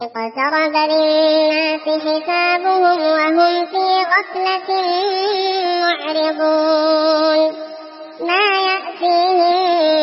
اقترب للناس حسابهم وهم في غفلة معرضون ما يأتيهم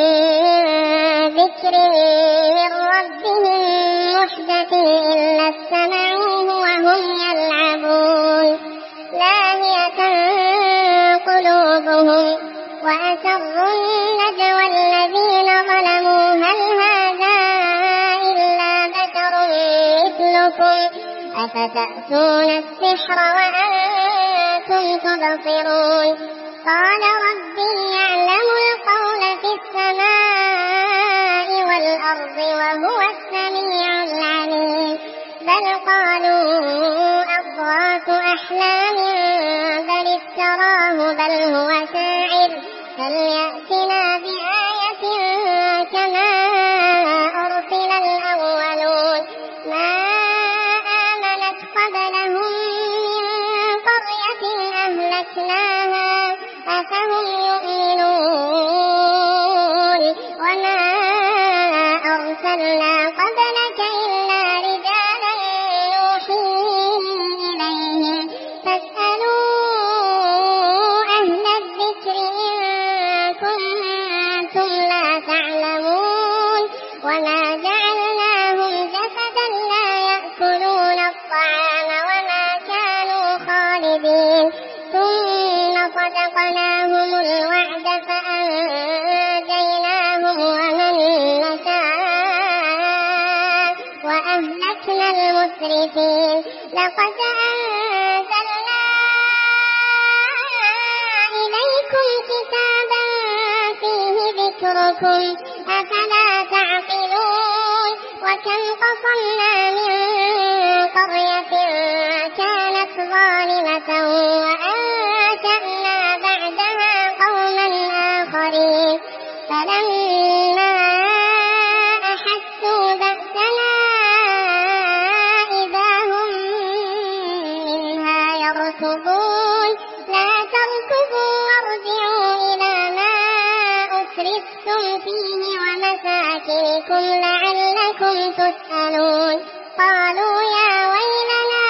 ذكر من ربهم محدث إلا استمعوه وهم يلعبون لاهية قلوبهم وأسروا النجوى الذين ظلموا هل هذا إلا بشر مثلكم أفتأتون السحر وأنتم تبصرون قال ربي يعلم القول في السماء والأرض وهو السميع العليم بل قالوا أضغاث أحلام بل افتراه بل هو شاعر فليأتنا بآية كما أرسل الأولون ما آمنت قبلهم من قرية أهلكناها أفهم يؤمنون وما أرسلنا قبلك إلا رجالا نوحي إليهم فاسألوا أهل الذكر إن كنتم لا تعلمون وما جعلناهم جسدا لا يأكلون الطعام وما كانوا خالدين ثم صدقناهم الوعد فأنجيناهم ومن نشاء وأهلكنا المسرفين لقد أنزلنا إليكم كتابا فيه ذكركم أفلا تعقلون وكم قصمنا من قرية كانت ظالمة وأنشأنا بعدها قوما آخرين فلما أحسوا بأسنا إذا هم منها يركضون لا تركضوا وارجعوا إلى ما أسرفتم فيه ومساكنكم لعلكم تسألون قالوا يا ويلنا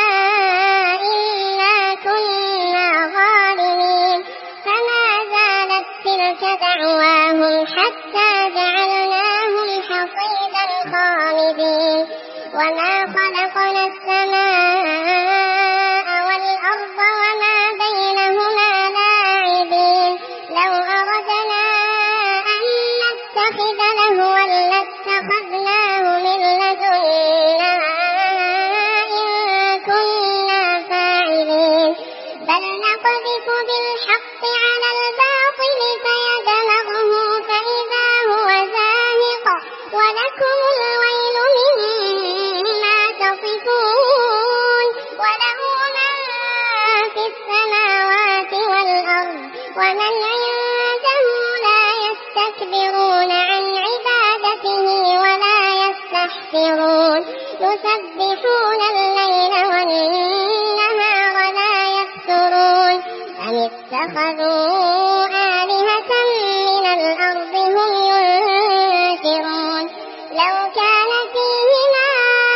إنا كنا ظالمين فما زالت تلك دعواهم حتى جعلناهم حصيدا خامدين وما خلقنا السماء والأرض وما بينهما لاعبين لو أردنا أن نتخذ لهوا لاتخذناه من لدنا إن كنا فاعلين بل نقذف بالحق على الباطل فيدمغه فإذا هو زاهق ولكم الويل مما تصفون وله من في السماوات والأرض ومن عنده لا يستكبرون عن عبادته ولا يستحسرون يسبحون الليل والنهار لا يفترون أم اتخذوا آلهة من الأرض هم ينشرون لو كان فيهما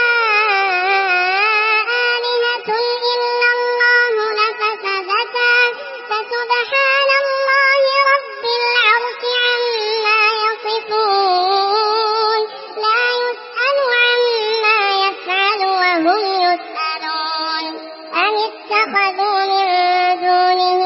آلهة إلا الله لفسدتا فسبحان الله رب العرش عما يصفون لا يسأل عما يفعل وهم يسألون أم اتخذوا من دونه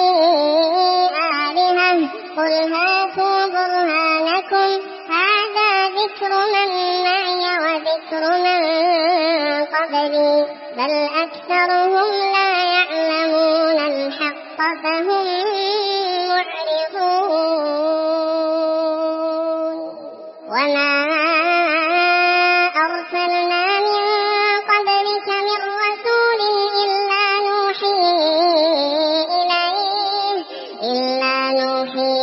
آلهة قل هاتوا برهانكم هذا ذكر من معي وذكر من قبلي بل أكثرهم لا يعلمون الحق فهم معرضون وما أرسلنا من قبلك من رسول إلا نوحي إليه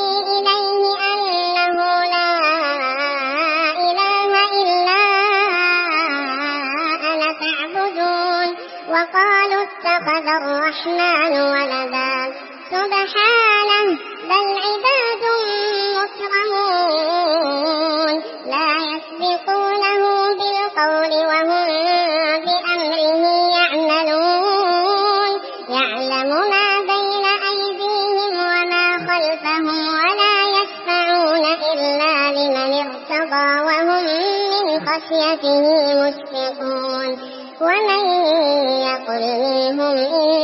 أنه لا إله إلا أنا فاعبدون وقالوا اتخذ الرحمن ولدا سبحانه بل عباد مكرمون لا يسبقونه بالقول وهم خشيته مشفقون ومن يقل منهم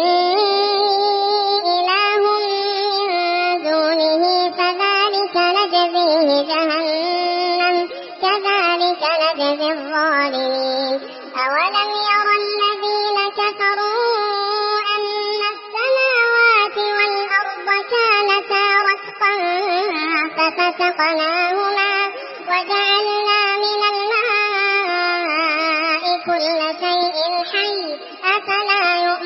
إني إله من دونه فذلك نجزيه جهنم كذلك نجزي الظالمين أولم ير الذين كفروا أن السماوات والأرض كانتا رتقا ففتقناهما وجعلنا من الماء كل شيء حي أفلا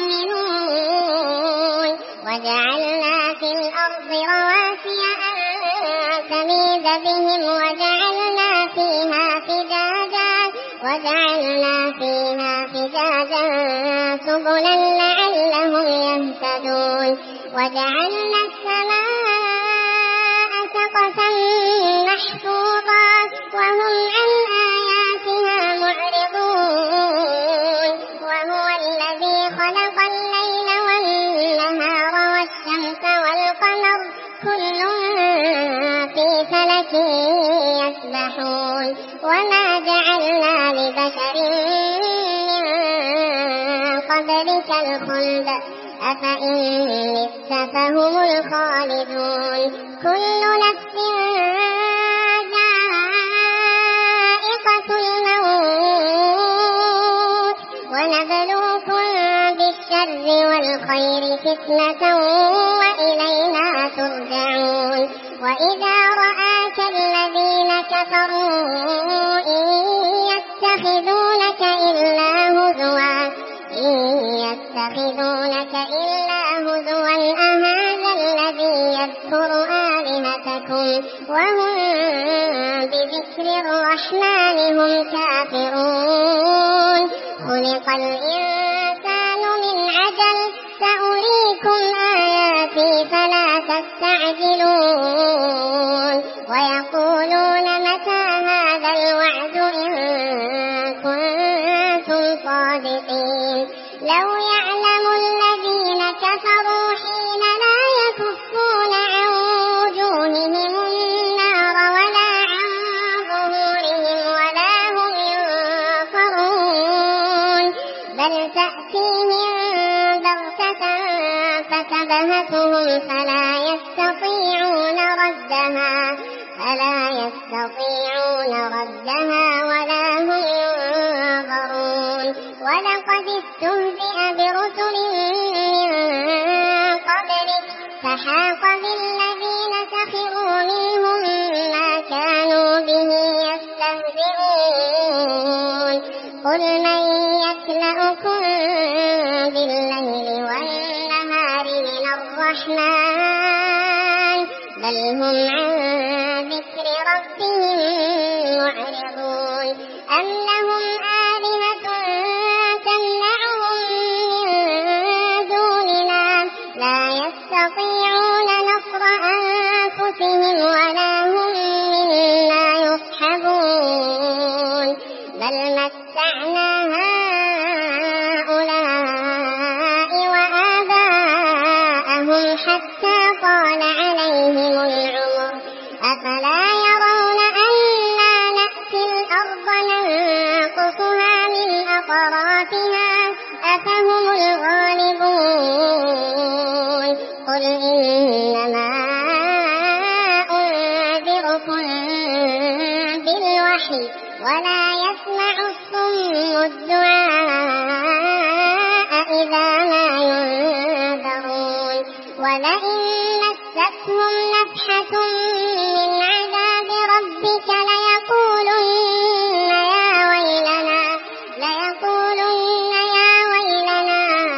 يؤمنون وجعلنا في الأرض رواسي أن تميد بهم وجعلنا فيها فجاجا سبلا لعلهم يهتدون وجعلنا السماء سقفا محفوظا وهم عن آياتها معرضون وهو الذي خلق الليل والنهار والشمس والقمر كل في فلك يسبحون وما جعلنا لبشر من قبلك الخلد أفإن مت فهم الخالدون كل نفس ذائقة الموت ونبلوكم بالشر والخير فتنة وإلينا ترجعون وإذا رآك الذين كفروا إن يتخذونك إلا هزوا أهذا الذي يذكر آلهتكم وهم بذكر الرحمن هم كافرون خلق الإنسان من عجل سأريكم آياتي فلا تستعجلون ويقولون متى هذا الوعد إن كنتم صادقين لو يعلم الذين كفروا حين لا يكفون عن وجوههم النار ولا عن ظهورهم ولا هم ينصرون بل تأتيهم بغتة فتبهتهم فلا يستطيعون ردها ولا هم ينظرون ولقد استهزئ برسل من قبلك فحاق بالذين سخروا منهم ما كانوا به يستهزئون قل من يكلأكم بالليل والنهار من الرحمن بل هم عن ذكر ربهم معرضون أم لهم آلهة تمنعهم من دوننا لا يستطيعون نصر أنفسهم ولا هم منا يصحبون بل متعنا هؤلاء وآباءهم حتى طال عليهم العمر أفلا يرون أنا نأتي الأرض ننقصها من أطرافها أفهم الغالبون قل إنما أنذركم بالوحي ولا يسمع الصم الدعاء إذا ما ينذرون ولئن مستهم نفحة من عذاب ربك ليقولن يا ويلنا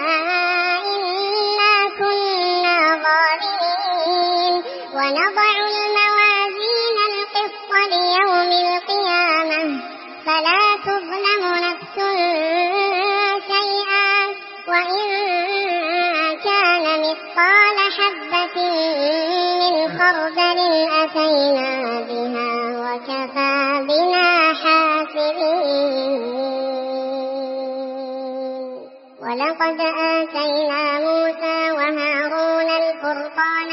إنا كنا ظالمين ونضع الموازين القسط ليوم القيامة فلا تظلم نفس شيئا وإن كان مثقال حبة من خردل أتينا بها وكفى بنا حاسبين ولقد آتينا موسى وهارون الفرقان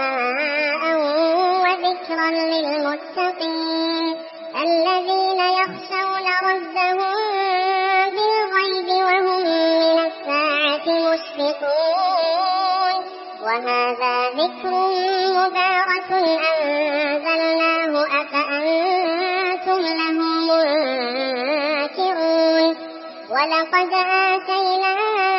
وضياء وذكرا للمتقين الذين وهذا ذكر مبارك أنزلناه أفأنتم له منكرون ولقد آتينا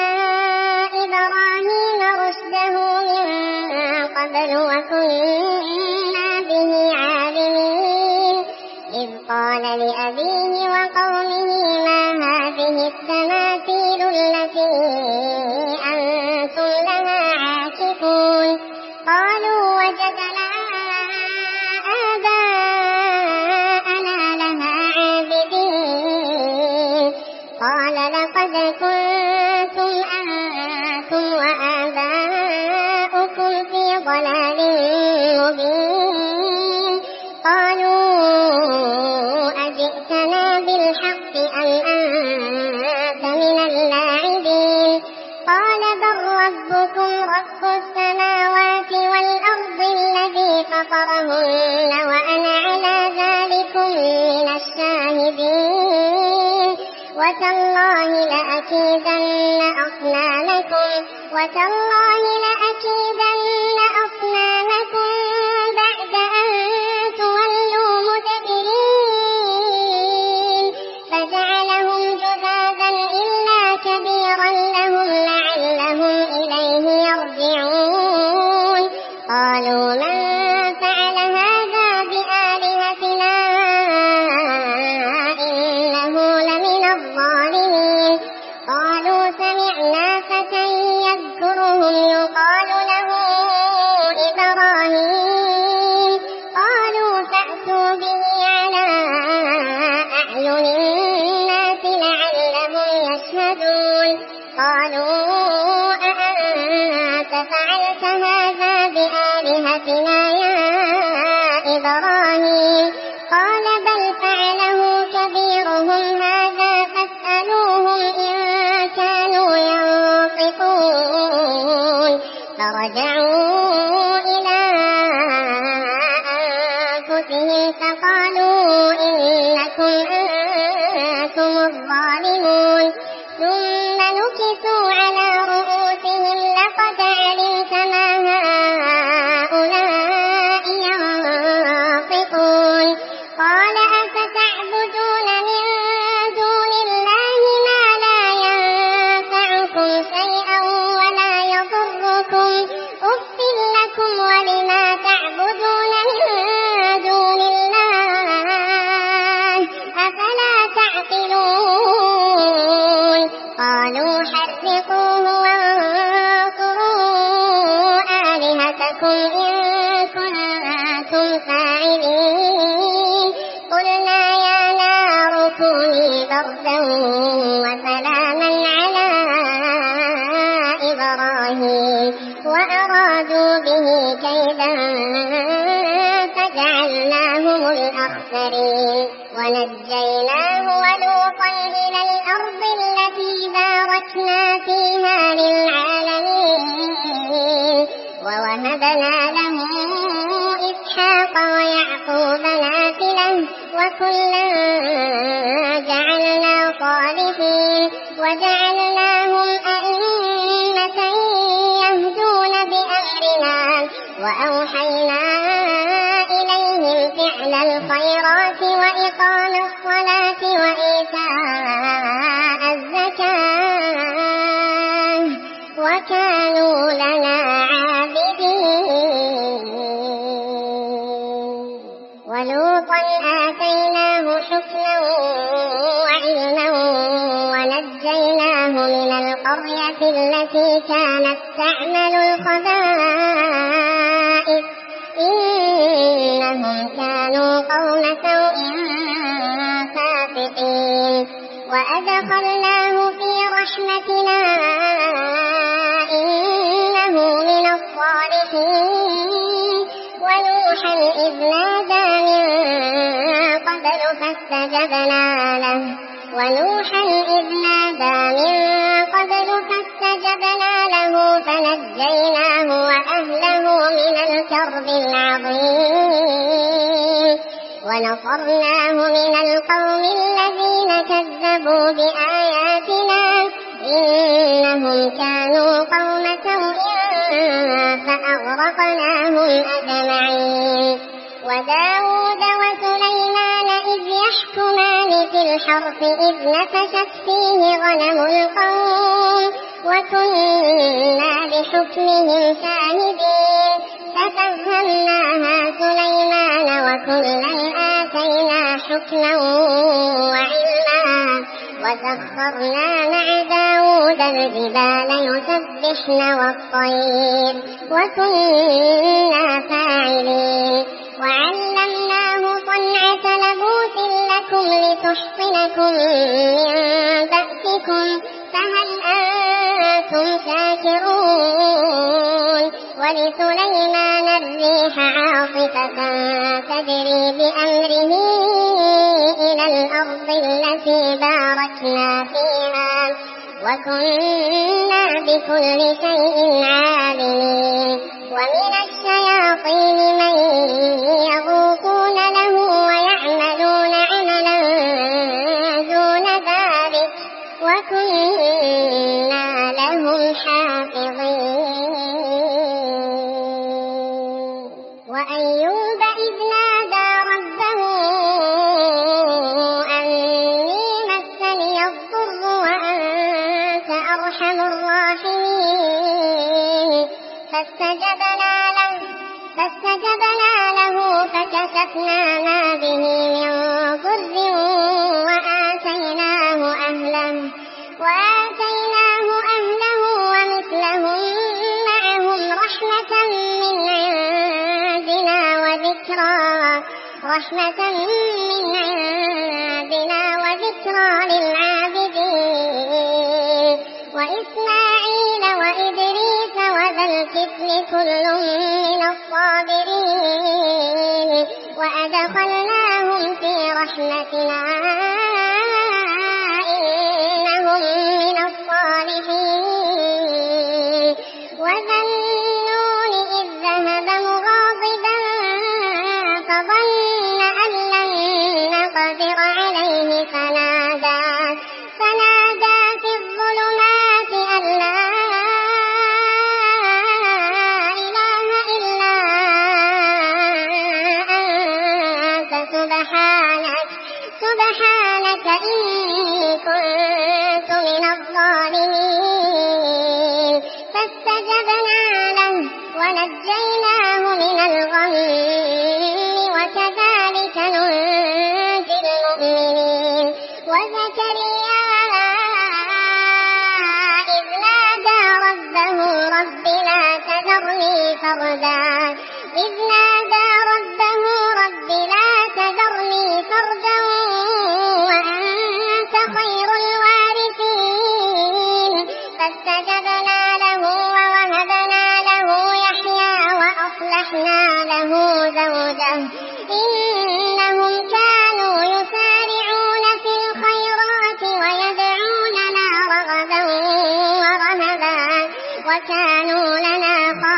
إبراهيم رشده من قبل وكنا به عالمين إذ قال لأبيه وقومه ما هذه التماثيل التي أنتم لها عاكفون قالوا وجدنا آباءنا لها عابدين قال لقد كنتم أنتم وآباؤكم في ضلال مبين قالوا أجئتنا بالحق أم أنت من اللاعبين قال بل ربكم رب السماوات والأرض الذي فطرهن وأنا على ذلكم من الشاهدين وتالله لأكيدن أصنامكم بعد أن تولوا مدبرين فجعلهم جذاذا إلا كبيرا لهم لعلهم إليه يرجعون قالوا من فعل هذا بآلهتنا إنه لمن الظالمين قالوا سمعنا فتى يذكرهم يقال له إبراهيم قالوا فأتوا به على أعين الناس لعلهم يشهدون قالوا أأنت فعلت هذا بآلهتنا يا إبراهيم قال بل فعله كبيرهم هذا فاسألوهم إن كانوا ينطقون فرجعوا إلى أنفسهم فقالوا إنكم أنتم الظالمون ثم نكسوا على رؤوسهم لقد علمت ما هؤلاء ينطقون قال أفتعبدون من دون الله ما لا ينفعكم شيئا ولا يضركم أف لكم ولما تعبدون من دون الله أفلا تعقلون قالوا حرقوه وانصروا آلهتكم إن كنتم فاعلين قلنا يا نار كوني بردا وسلاما على إبراهيم وأرادوا به كيدا فجعلناهم الأخسرين ونجيناه ولوطا إلى الأرض التي باركنا فيها للعالمين ووهبنا له إسحاق ويعقوب نافلة وكلا جعلنا صالحين وجعلناهم أئمة يهدون بأمرنا وأوحينا إليهم فعل الخيرات وإقام الصلاة وإيتاء الزكاة وكانوا لنا عابدين ولوطا آتيناه حكما وعلما ونجيناه من القرية التي كانت تعمل الخبائث إنهم كانوا قوم سوء فاسقين وأدخلناه في رحمتنا إنه من الصالحين ونوحا إذ نادى من قبل فاستجبنا له فنجيناه وأهله من الكرب العظيم ونصرناه من القوم الذين كذبوا بآياتنا إنهم كانوا قوم سوء فأغرقناهم أجمعين. وداود وسليمان إذ يحكمان في الحرث إذ نفشت فيه غنم القوم وكنا بحكمهم شاهدين. ففهمناها سليمان وكلا آتينا حكما وعلما وسخرنا مع داود الجبال يسبحن والطير وكنا فاعلين. وعلمناه صنعة لبوس لكم لتحصنكم من بأسكم فهل أنتم شاكرون. ولسليمان الريح عاصفة تجري بأمره إلى الأرض التي باركنا فيها وكنا بكل شيء عالمين. ومن الشياطين من يغوصون له ويعملون عملا دون ذلك وكنا لهم حافظين. وأيوب إذ نادى ربه أني مسني الضر وأنت أرحم الراحمين. فاستجبنا له فكشفنا ما به من ضر وآتيناه أهله ومثلهم معهم رحمة من عندنا وذكرى للعابدين. وإسماعيل وإدريس وذا الكفل كل من الصابرين وأدخلناهم في رحمتنا إنهم من الصالحين. وذا النون إذ ذهب مغاضبا فظن أن لن نقدر عليه فنادى في الظلمات أن لا إله إلا أنت سبحانك إني كنت من الظالمين. فاستجبنا له ونجيناه من الغم وكذلك ننجي المؤمنين. وزكريا إذ نادى ربه رب لا تذرني فردا وأنت خير الوارثين. فاستجبنا له ووهبنا له يحيى وأصلحنا له زوجه إنهم كانوا يسارعون في الخيرات ويدعوننا رغبا ورهبا وكانوا لنا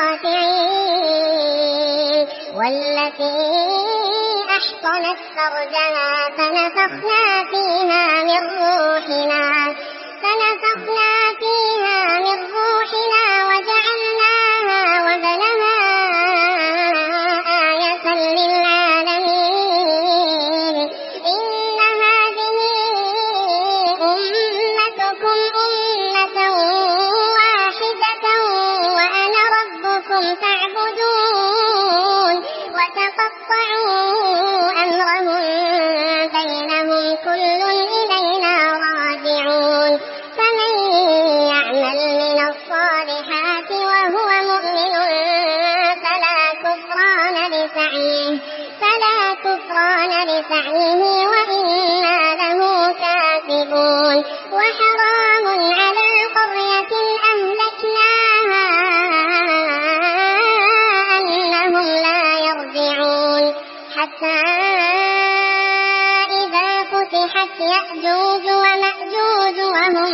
خاشعين. والتي أحصنت فرجها فنفخنا فيها من روحنا وجعلناها وبنها آية للعالمين. إن هذه أمتكم أمة واحدة وأنا ربكم فاعبدون. وتقطعوا أمرهم بينهم كل إلينا راجعون. فمن يعمل من الصالحات وهو مؤمن فلا كفران لسعيه وإنا له كاتبون. وحرام على قرية أهلكناها أنهم لا يرجعون حتى إذا فتحت يأجوج ومأجوج وهم من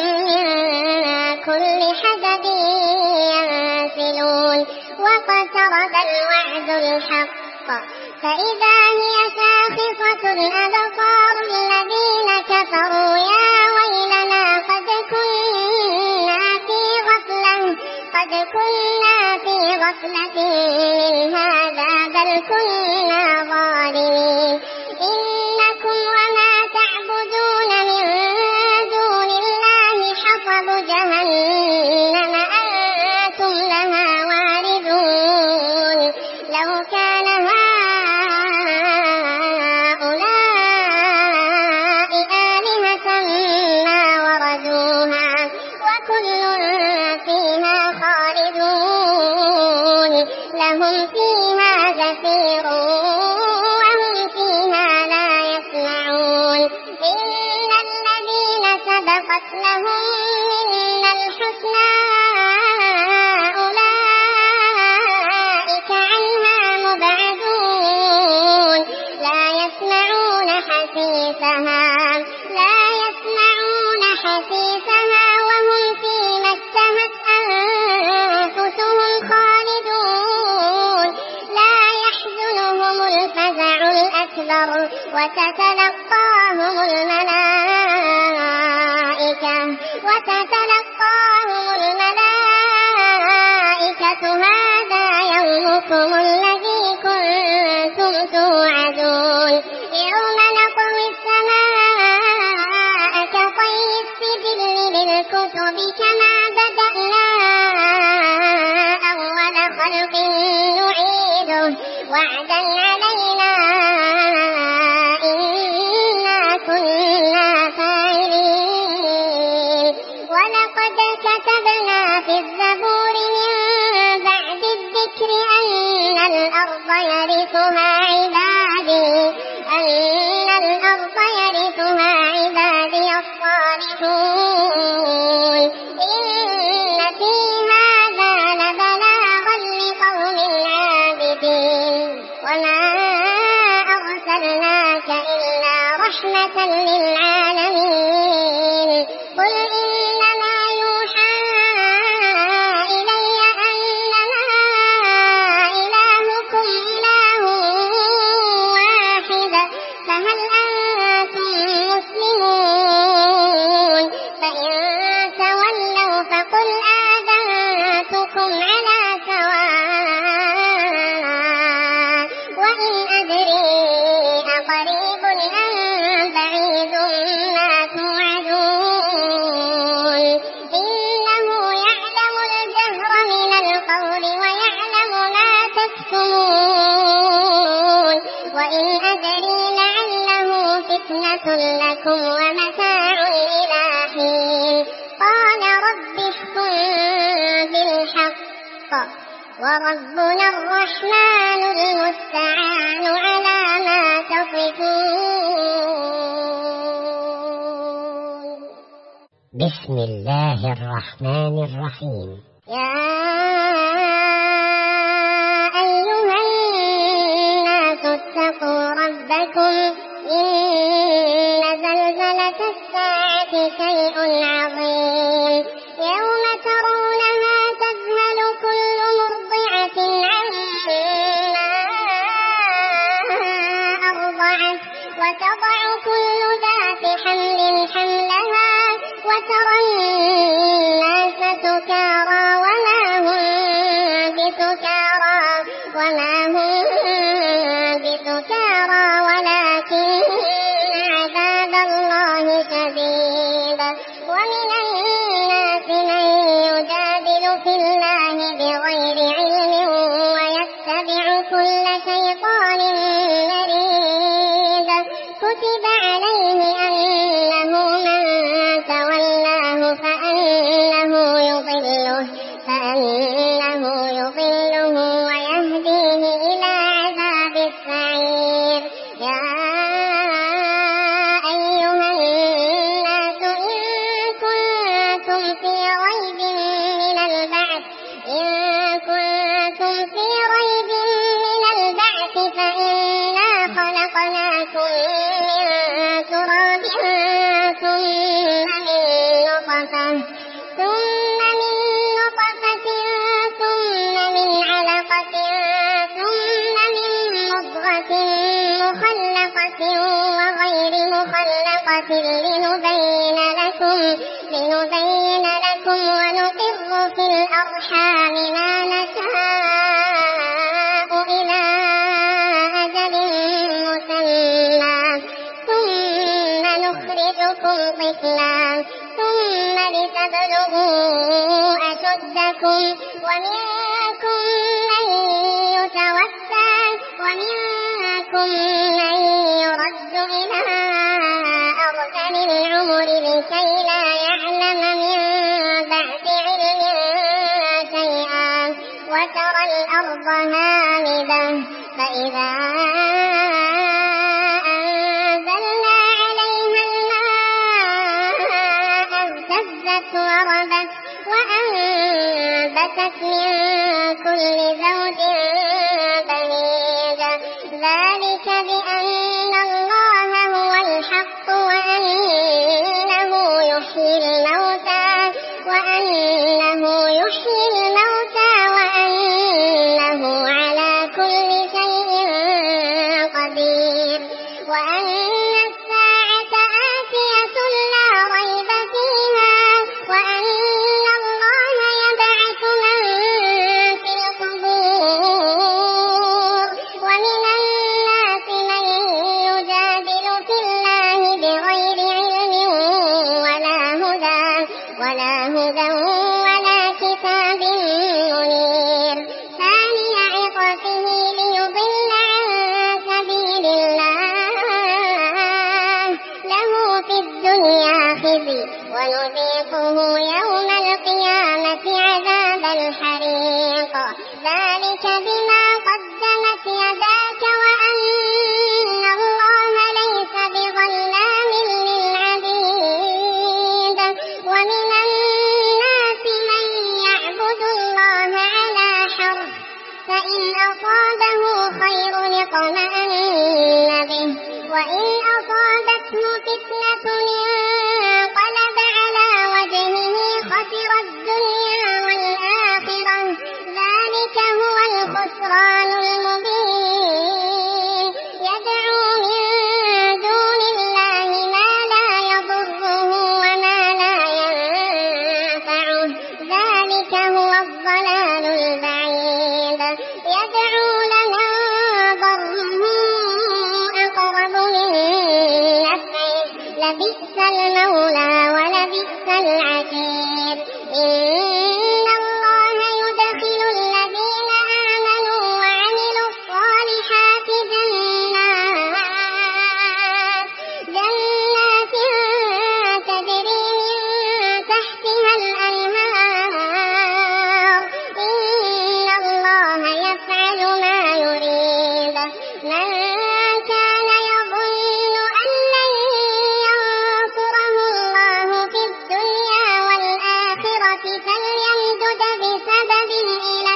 كل حدب ينسلون. واقترب الوعد الحق فإذا هي شاخصة أبصار الذين كفروا يا ويلنا قد كنا في غفلة غفلة من هذا بل كنا ظالمين إنكم وما تعبدون من دون الله حصب جهنم أنتم لها واردون لو كان هؤلاء آلهة ما وردوها وكل فيها خالدون لهم فيها زفير وهم فيها لا يسمعون إن الذين سبقت لهم منا الحسنى أولئك عنها مبعدون لا يسمعون حسيسها وهم فيما اشتهت أنفسهم خالدون لا يحزنهم الفزع الأكبر وتتلقاهم الملائكة هذا يومكم الذي كنتم توعدون يوم نطوي السماء كطي السجل للكتب كما بدأنا أول خلق نعيده وعدا علينا إنا كنا فاعلين ولقد كتبنا في الزبور من بعد الذكر أن الأرض يرثها عبادي الصالحون إن في هذا لبلاغا لقوم عابدين وما أرسلناك إلا رحمة للعالمين قل إنما يوحى إلي أنما إلهكم إله واحد فهل أنتم مسلمون فإن تولوا فقل آذنتكم على سواء وإن أدري أقريب أم بعيد ما توعدون إنه يعلم الجهر من القول ويعلم ما تكتمون وإن أدري لعله فتنة لكم ومتاع إلى حين قال رب احكم بالحق وربنا الرحمن المستعان على ما تصفون بسم الله الرحمن الرحيم يا أيها الناس اتقوا ربكم إن زلزلة الساعة شيء عظيم يوم ترونها تذهل كل مرضعة عما أرضعت وتضع كل ذات حمل حملها وترى الناس سكارى وما هم بسكارى ولكن عذاب الله شديد ومن الناس من يجادل في الله بغير علم ويتبع كل شيطان مريد كتب عليه أنه من تولاه فأنه يضله ويهديه إلى عذاب السعير يا أيها الناس إن كنتم في ريب من البعث فإنا خلقناكم من تراب ثم من نطفة ثم من علقة ثم من مضغة مخلقة وغير مخلقة لنبين لكم ونقر في الأرحام ما نشاء ثم لتبلغوا أشدكم ومنكم من يتوفى ومنكم من يرد إلى أرذل العمر لكي لا يعلم من بعد علم شيئا وترى الأرض هامدة فإذا أنزلنا عليها الماء اهتزت وربت وأنبتت من كل زوج بهيج ذلك بأن الله هو الحق وأنه يحيي الموتى وأنه على كل شيء قدير وأن الساعة آتية لا ريب فيها وأن الله يبعث من في القبور ومن الناس من يجادل في الله بغير علم ولا هدى ولا كتاب منير ثاني عطفه ليضل عن سبيل الله له في الدنيا خزي ونذيقه يوم القيامة عذاب الحريق ذلك بما قدمت يداك وأن الله ليس بظلام للعبيد ومن الناس من يعبد الله على حرف فإن أصابه خير اطمأن به وإن أصابته فتنة انقلب على وجهه خسر الدنيا والآخرة ذلك هو الخسران المبين يدعو من دون الله ما لا يضره وما لا ينفعه ذلك هو الضلال البعيد يدعو لمن ضره أقرب من نفعه لبئس المولى ولبئس العشير إن الله يدخل الذين آمنوا وعملوا الصالحات جنات تجري من تحتها الأنهار إن الله يفعل ما يريد من كان يظن أن لن ينصره الله في الدنيا والآخرة فليمدد بسبب إلى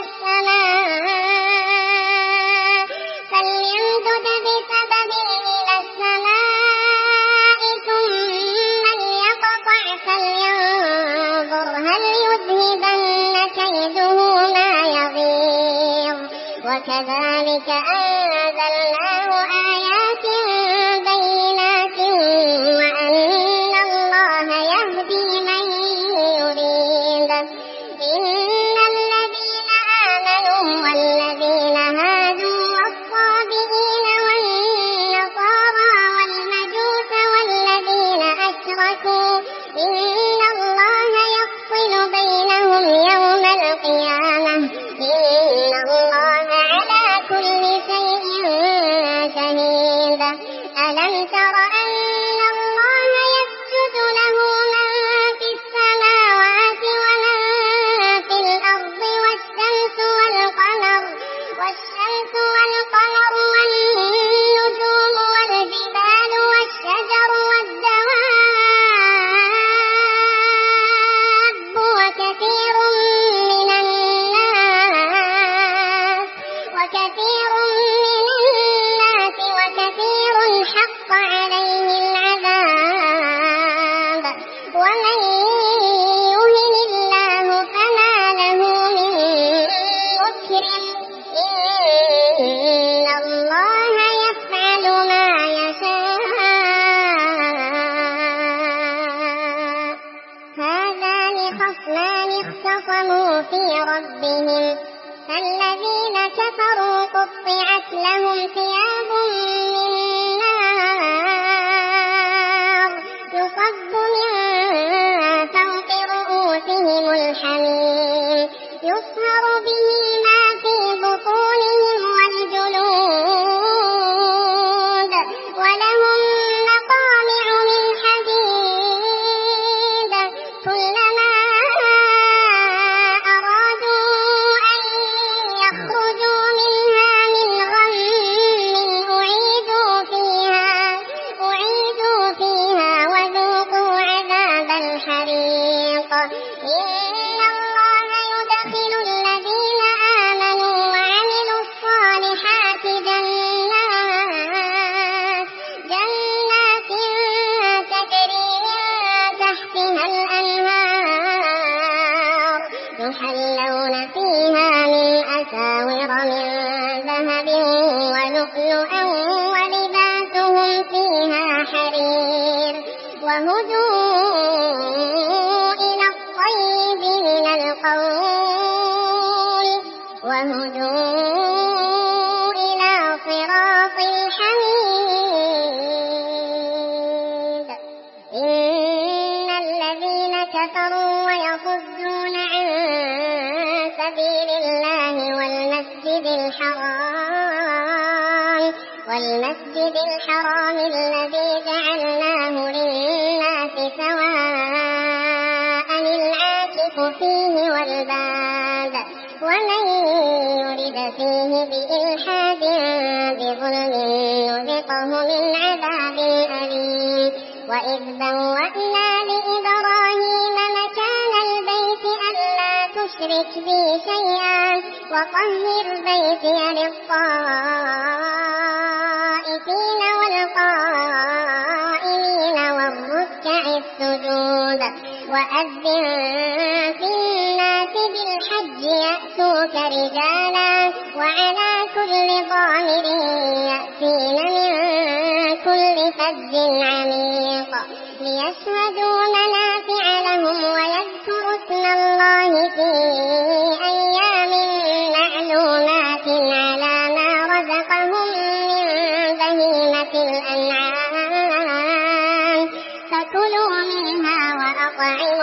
السماء ثم ليقطع فلينظر هل يذهبن كيده ما يغيظ وكذلك أنزلناه آيات بينات وأن الله يهدي من يريد إن الذين آمنوا والذين هادوا والصابئين والنصارى والمجوس والذين أشركوا إن الله يفصل بينهم يوم القيامة إن الله على كل شيء شهيد ألم تر أن الله يسجد له من في السماوات ومن في الأرض والشمس والقمر والنجوم والجبال والشجر والدواب وكثير من الناس وكثير حق عليه العذاب ومن يهن الله فما له من مكرم إن الله يفعل ما يشاء هذان خصمان اختصموا في ربهم فالذين كفروا قطعت لهم ثياب من نار يصب من يصهر به ما في بطونهم والجلود ولهم مقامع من حديد كلما أرادوا أن يخرجوا منها من غم أعيدوا فيها وذوقوا عذاب الحريق إن الله يدخل الذين آمنوا وعملوا الصالحات جنات تجري من تحتها الأنهار يحلون فيها من أساور من ذهب ولؤلؤا ولباسهم فيها حرير وهدوا إلى الطيب من القول وهدوا إلى صراط الحميد إن الذين كفروا ويصدون عن سبيل الله والمسجد الحرام الذي جعلناه للناس سواء العاكف فيه والباد ومن يرد فيه بإلحاد بظلم نذقه من عذاب أليم وإذ بوأنا لإبراهيم مكان البيت ألا تشرك بي شيئا وطهر بيتي للطائفين والقائمين والركع السجود وأذن في الناس بالحج يأتوك رجالا وعلى كل ضامر يأتين من كل فج عميق ليشهدوا منافع لهم ويذكروا اسم الله في أيام معلومات على ما رزقهم من بهيمة الأنعام فكلوا منها وأطعموا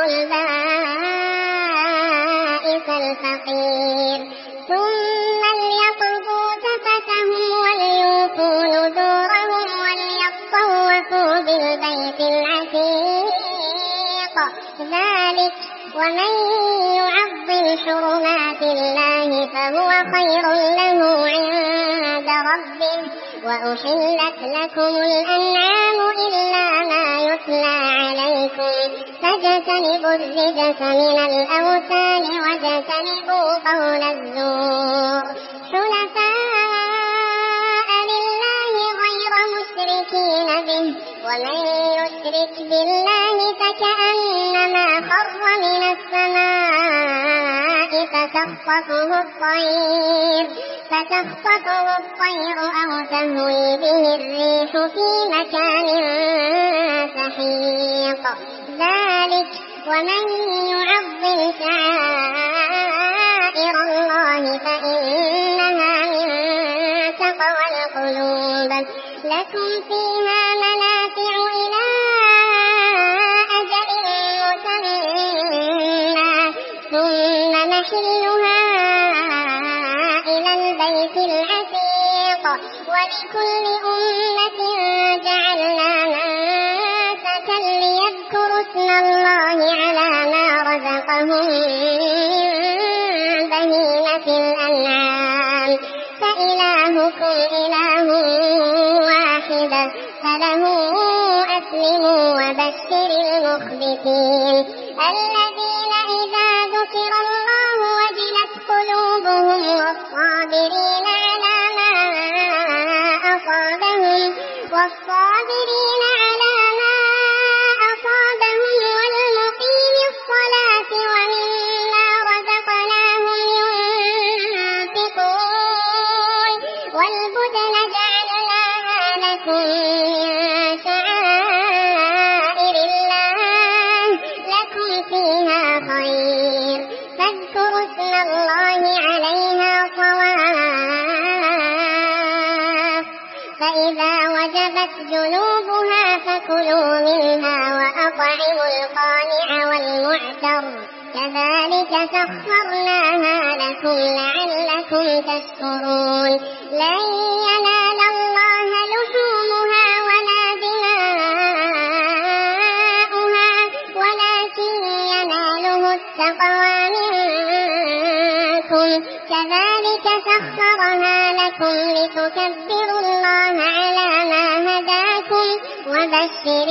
البائس الفقير ثم ليقضوا تفتهم وليوفوا نذورهم وليطوفوا بالبيت العتيق ذلك ومن يعظم حرمات الله فهو خير له عند ربه وأحلت لكم الأنعام إلا ما يتلى عليكم فاجتنبوا الرجس من الأوثان واجتنبوا قول الزور حنفاء لله غير مشركين به ومن يشرك بالله فكأنما خر من السماء فتخطفه الطير أو تهوي به الريح في مكان سحيق ذلك ومن يعظم شعائر الله فإنها من تقوى القلوب لكم فيها منافع إلى أجل مسمى ثم محلها إلى البيت العتيق ولكل أمة جعلنا منسكا ليذكروا اسم الله على ما رزقهم من بهيمة الأنعام فإلهكم إله واحد فله أسلموا وبشر المخبتين الذين إذا ذكر الله وجلت قلوبهم والصابرين على ما أصابهم والمقيم الصلاة ومما رزقناهم ينفقون والبدن جعلناها لكم من شعائر الله لكم فيها خير فاذكروا اسم الله عليها صواف فإذا وجبت جنوبها فكلوا منها وأطعموا القانع والمعتر كذلك سخرناها لكم لعلكم تشكرون لن ينال الله لحومها ولا دماؤها ولكن يناله التقوى منكم كذلك سخرها لكم لتكبروا الله على ما هداكم وبشر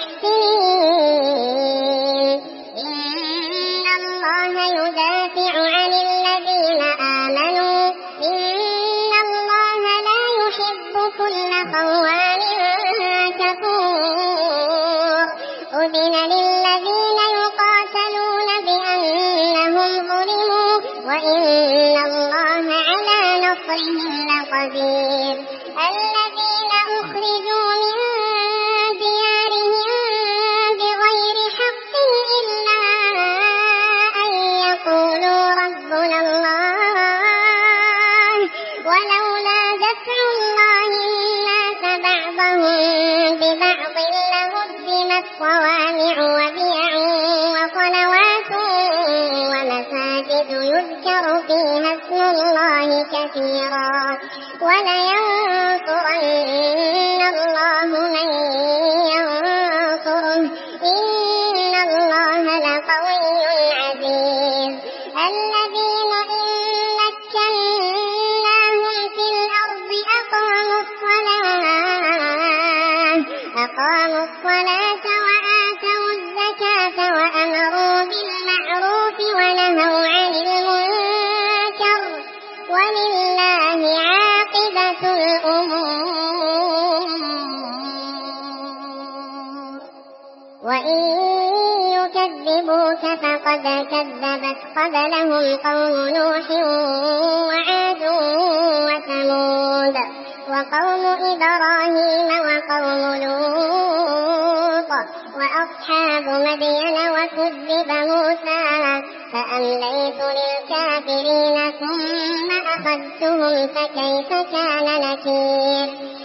المحسنين إن الله يدافع عن الذين آمنوا إن الله لا يحب كل خوان كفور أذن للذين يقاتلون بأنهم ظلموا وإن الله على نصرهم لقدير الذين أخرجوا من ديارهم بغير حق إلا أن يقولوا ربنا الله ولولا دفع الله الناس بعضهم ببعض لهدمت صوامع وبيع وصلوات ومساجد يذكر فيها اسم الله كثيرا ولينصرن الله من ينصره إن الله لقوي عزيز الذين إن مكناهم في الأرض أقاموا الصلاة وآتوا الزكاة وأمروا بالمعروف ونهوا عن المنكر ولله عاقبة الأمور وإن يكذبوك فقد كذبت قبلهم قوم نوح وعاد وثمود وقوم إبراهيم وقوم لوط وأصحاب مدين وكذب موسى فأمليت للكافرين ثم أخذتهم فكيف كان نكير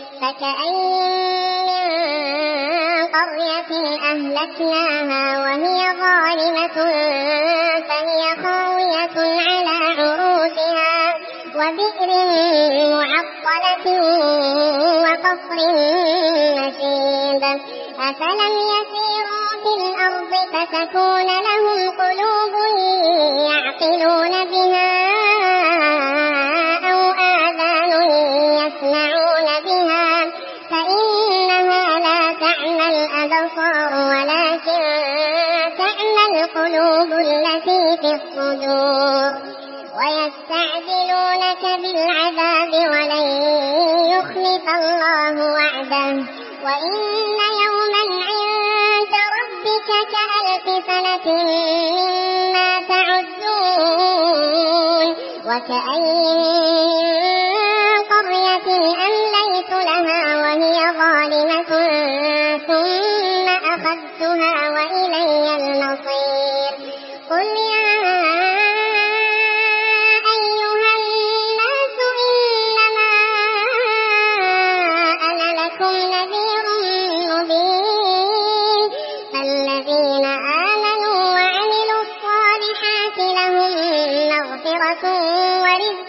فكأين من قرية أهلكناها وهي ظالمة فهي خاوية على عروشها وبئر معطلة وقصر مشيد أفلم يسيروا في الأرض فتكون لهم قلوب يعقلون بها أو آذان يسمعون بها فإنها لا تعمى الأبصار ولكن تعمى القلوب التي في الصدور ويستعجلونك بالعذاب ولن يخلف الله وعده وإن يوما عند ربك كألف سنة مما تعدون وكأين من قرية أمليت لها وهي ظالمة ثم أخذتها وإلي المصير قل يا ورزق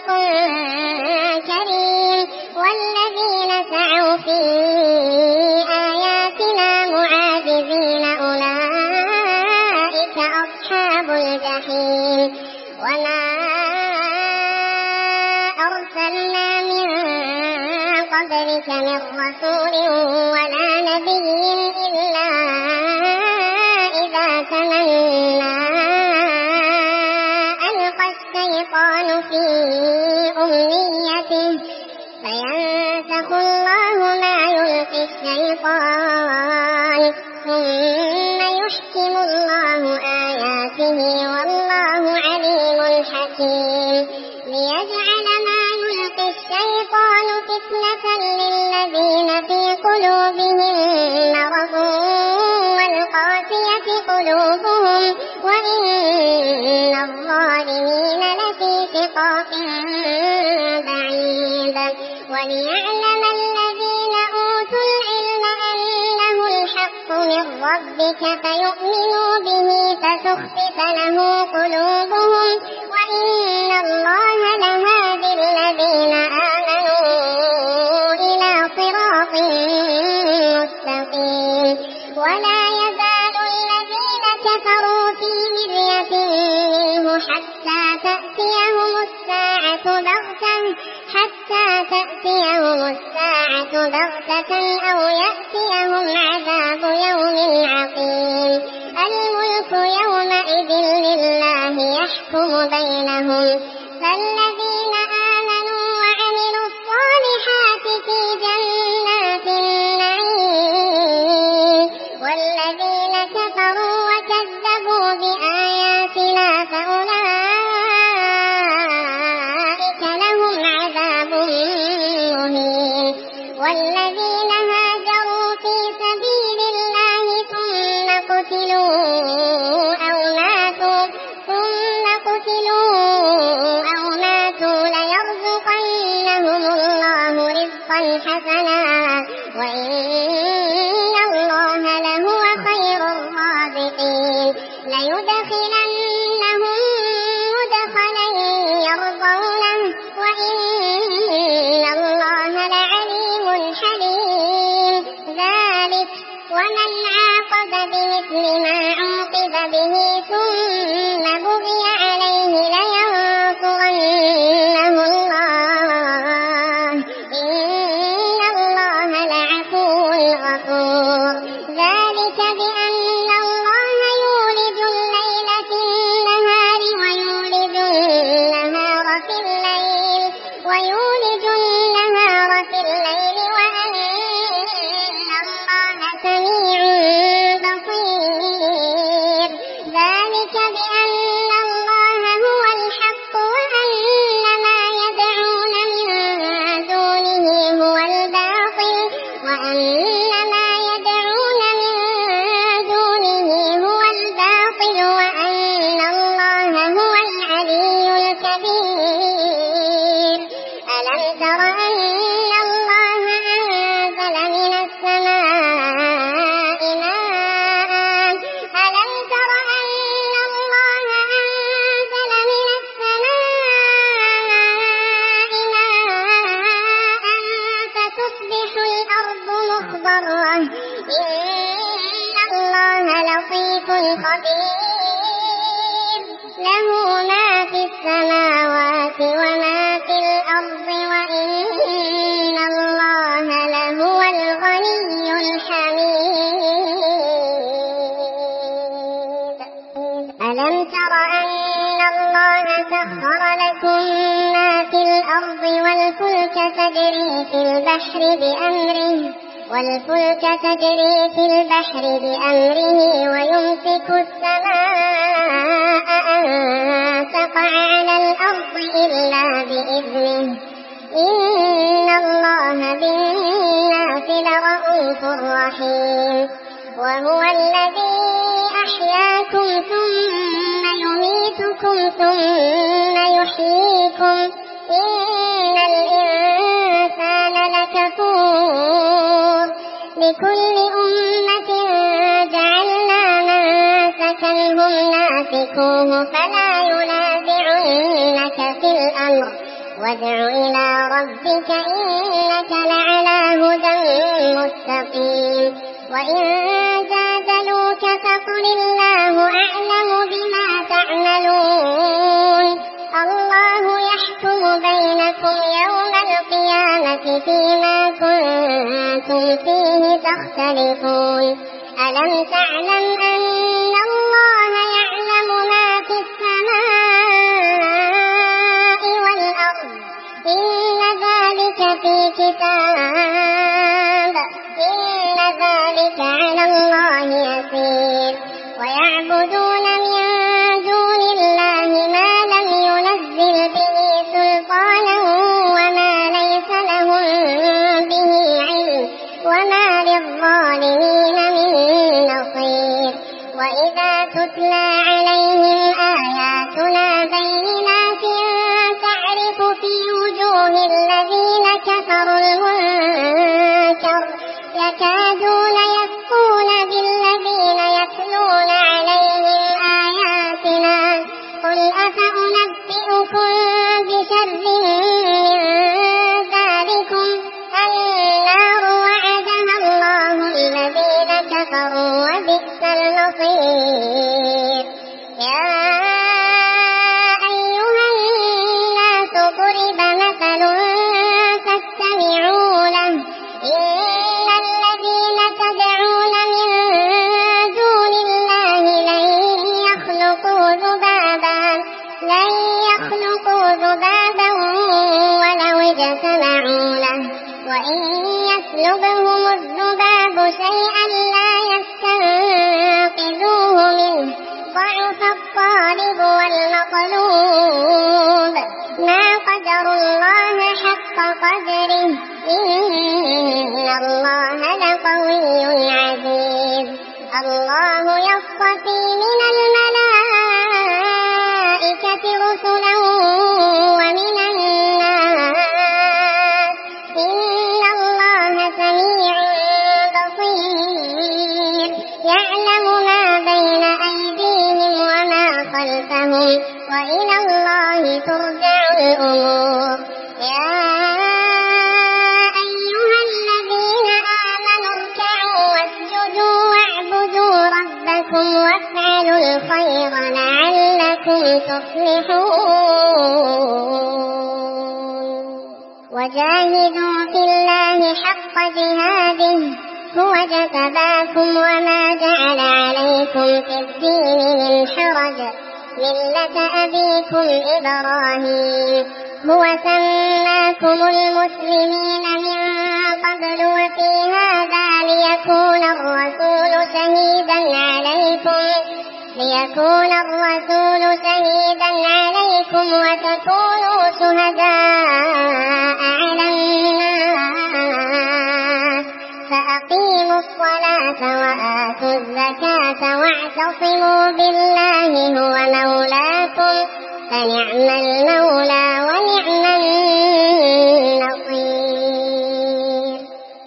كريم والذين سعوا في آياتنا معاجزين أولئك أصحاب الجحيم وما أرسلنا من قبلك من رسول ولا نبي إلا إذا تمنى الشيطان في أمنيته فينسخ الله ما يلقي الشيطان ثم يحكم الله آياته والله عليم حكيم ليجعل ما يلقي الشيطان فتنة للذين في قلوبهم مرض والقاسية قلوبهم وإن الظالمين لفي شقاق بعيد وليعلم الذين أوتوا العلم أنه الحق من ربك فيؤمنوا به فتخبت له قلوبهم وإن الله لهادي الذين آمنوا إلى صراط مستقيم. ولا يزال الذين كفروا في مرية منه حتى تأتيهم الساعة بغتة أو يأتيهم عذاب يوم عقيم. الملك يومئذ لله يحكم بينهم، فالذين آمنوا وعملوا الصالحات في جنات النعيم، والذين كفروا وكذبوا بآياتنا فأولئك لهم عذاب مهين. والذين هاجروا في سبيل الله ثم قتلوا أو ماتوا ليرزقنهم الله رزقا حسنا وإن الله لهو خير الرازقين. ليدخلنهم مدخلا يرضونه وإن الله لعليم حليم. ذلك ومن عاقب بمثل ما عوقب به ثم بغي عليه لينصرنه الله إن الله لعفو غفور. ذلك بأن الله يولج الليل في النهار ويولج النهار في الليل وأن الله سميع بصير. ذلك بأن الله هو الحق وأن ما يدعون من دونه هو الباطل وأن الله هو العلي الكبير. ألم تر أن الله أنزل من السماء ماء فتصبح الأرض مخضرة. إن الله لطيف خبير له ما في السماوات وما في الأرض وإن الله لهو الغني الحميد. ألم تر أن الله سخر لكم ما في الأرض والفلك تجري في البحر بأمره ويمسك السماء أن تقع على الأرض إلا بإذنه إن الله بالناس لرءوف رحيم. وهو الذي أحياكم ثم يميتكم ثم يحييكم إن الإنسان لكفور. لكل أمة جعلنا منسكا هم ناسكوه فلا ينازعنك في الأمر وادع إلى ربك إنك لعلى هدى مستقيم. وإن جادلوك فقل الله أعلم بما تعملون. الله يحكم بينكم يوم القيامة فيما كنتم فيه تختلفون. ألم تعلم أن الله يعلم ما في السماء والأرض إن ذلك في كتاب إن ذلك على الله يسير. ويعبدون من دون الله ما لم ينزل به سلطانا وما ليس لهم به علم وما للظالمين من نصير. يخلقوا ذبابا ولو اجتمعوا له وإن يسلبهم الذباب شيئا لا يستنقذوه منه ضعف الطالب والمطلوب ما قدر الله حق قدره إن الله لقوي عزيز الله يصطفي من الملائكة رسلا ومن الناس إن الله سميع بصير يعلم ما بين أيديهم وما خلفهم وإلى الله ترجع الأمور يا أيها الذين آمنوا اركعوا واسجدوا واعبدوا ربكم وافعلوا الخير لعلكم تفلحون وجاهدوا في الله حق جهاده هو اجتباكم وما جعل عليكم في الدين من حرج ملة أبيكم إبراهيم هو سماكم المسلمين من قبل وفي هذا ليكون الرسول شهيدا عليكم وتكونوا شهداء على الناس فأقيموا الصلاة وآتوا الزكاة واعتصموا بالله هو مولاكم فنعم المولى ونعم النصير